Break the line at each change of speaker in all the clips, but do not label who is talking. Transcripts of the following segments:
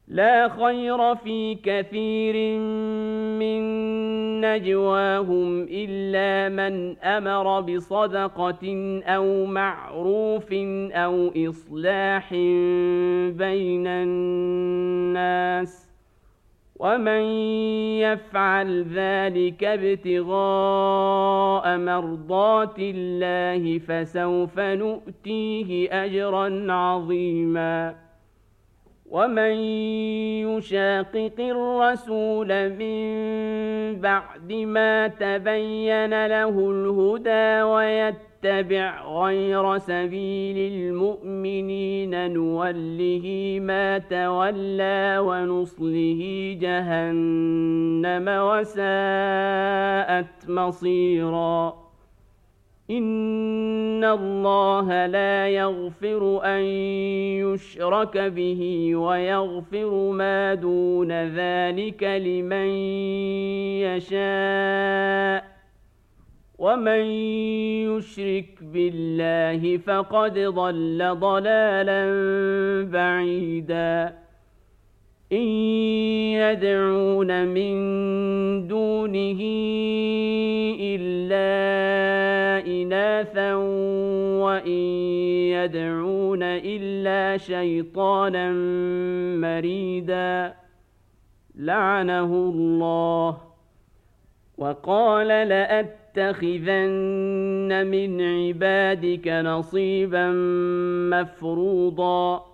لا خير في كثير من نجواهم إلا من أمر بصدقة أو معروف أو إصلاح بين الناس، ومن يفعل ذلك ابتغاء مرضات الله فسوف نؤتيه أجرا عظيما. ومن يشاقق الرسول من بعد ما تبين له الهدى ويتبع غير سبيل المؤمنين نوله ما تولى ونصله جهنم وساءت مصيرا. إن الله لا يغفر أن يشرك به ويغفر ما دون ذلك لمن يشاء، ومن يشرك بالله فقد ضل ضلالا بعيدا. إن يدعون من دونه إلا إناثا وإن يدعون إلا شيطانا مريدا لعنه الله. وقال لأتخذن من عبادك نصيبا مفروضا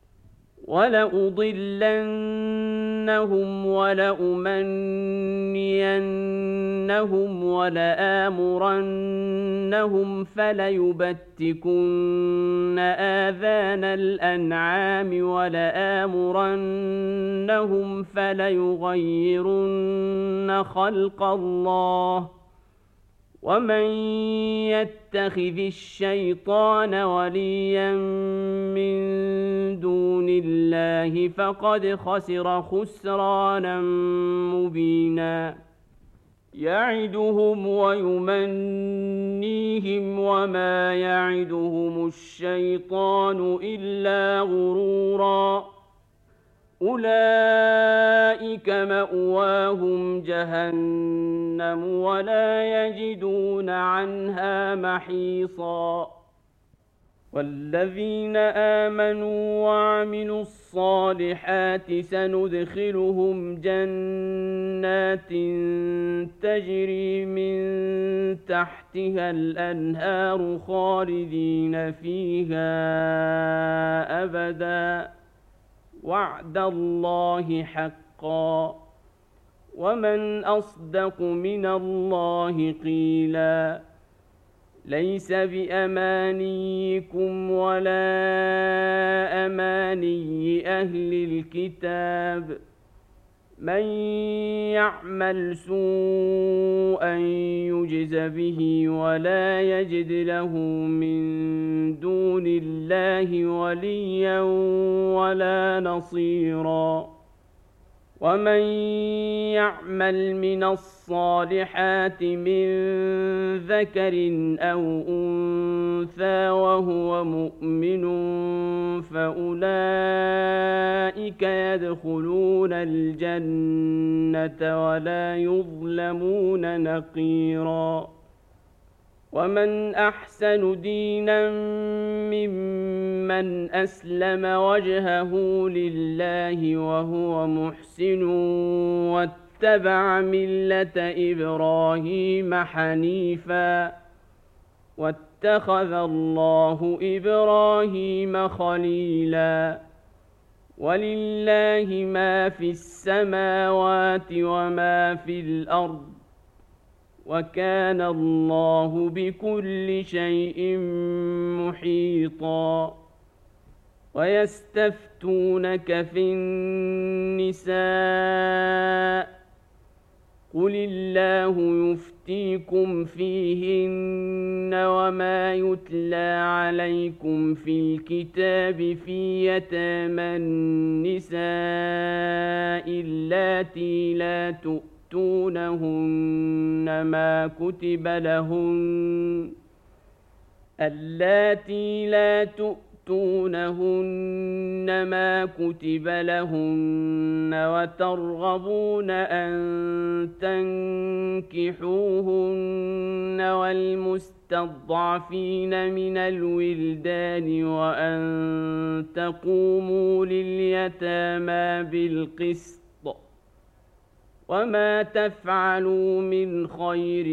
ولأضلنهم ولأمنينهم ولآمرنهم فليبتكن آذان الأنعام ولآمرنهم فليغيرن خلق الله. ومن يتخذ الشيطان وليا من دون الله فقد خسر خسرانا مبينا. يعدهم ويمنيهم وما يعدهم الشيطان إلا غرورا. أولئك مأواهم جهنم ولا يجدون عنها محيصا. والذين آمنوا وعملوا الصالحات سندخلهم جنات تجري من تحتها الأنهار خالدين فيها أبدا وعد الله حقا ومن أصدق من الله قيلا. ليس بأمانيكم ولا أماني أهل الكتاب من يعمل سوءا يجز به ولا يجد له من دون الله وليا ولا نصيرا. ومن يعمل من الصالحات من ذكر أو أنثى وهو مؤمن فأولئك يدخلون الجنة ولا يظلمون نقيرا. ومن أحسن دينا ممن أسلم وجهه لله وهو محسن واتبع ملة إبراهيم حنيفا واتخذ الله إبراهيم خليلا. ولله ما في السماوات وما في الأرض وكان الله بكل شيء محيطا. ويستفتونك في النساء قل الله يفتيكم فيهن وما يتلى عليكم في الكتاب في يتامى النساء اللاتي لا تؤتونهن ما كتب لهن تؤتونهن ما كتب لهن وترغبون أن تنكحوهن والمستضعفين من الولدان وأن تقوموا لليتامى بالقسط وما تفعلوا من خير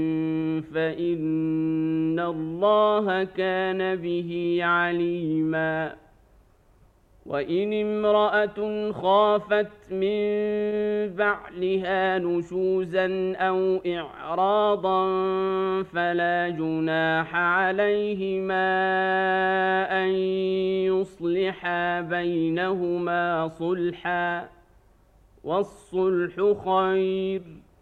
فإن الله كان به عليما وإن امرأة خافت من بعلها نشوزا أو إعراضا فلا جناح عليهما أن يصلحا بينهما صلحا والصلح خير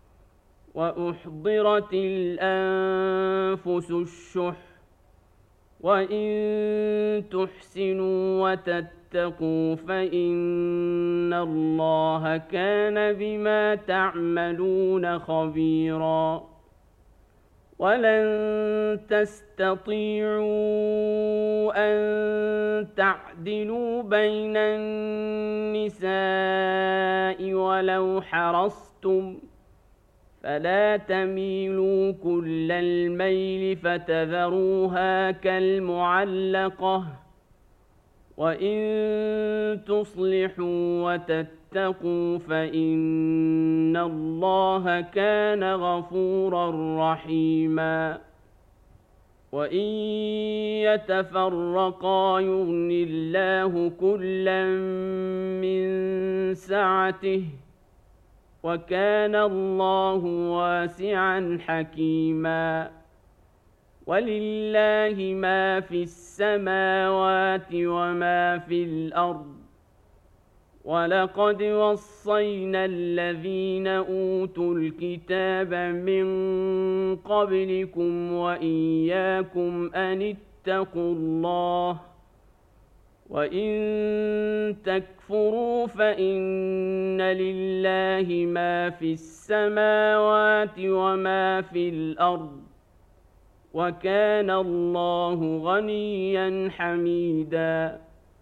وأحضرت الأنفس الشح وإن تحسنوا وتتقوا فإن الله كان بما تعملون خبيرا ولن تستطيعوا أن تعدلوا بين النساء ولو حرصتم فلا تميلوا كل الميل فتذروها كالمعلقة وإن تصلحوا وتتقوا فإن الله كان غفورا رحيما وإن يتفرقا يغن الله كلا من سعته وكان الله واسعا حكيما ولله ما في السماوات وما في الأرض ولقد وصينا الذين أوتوا الكتاب من قبلكم وإياكم أن اتقوا الله وإن تكفروا فإن لله ما في السماوات وما في الأرض وكان الله غنيا حميدا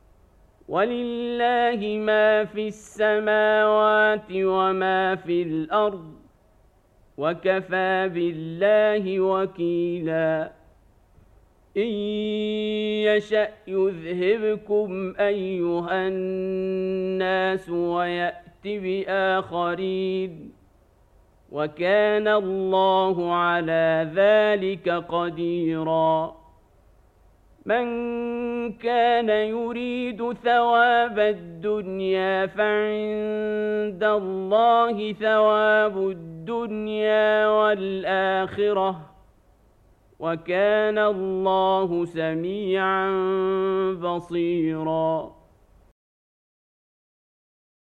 ولله ما في السماوات وما في الأرض وكفى بالله وكيلا إن يشأ يذهبكم أيها الناس ويأت بآخرين وكان الله على ذلك قديرا من كان يريد ثواب الدنيا فعند الله ثواب الدنيا والآخرة وكان الله سميعا بصيرا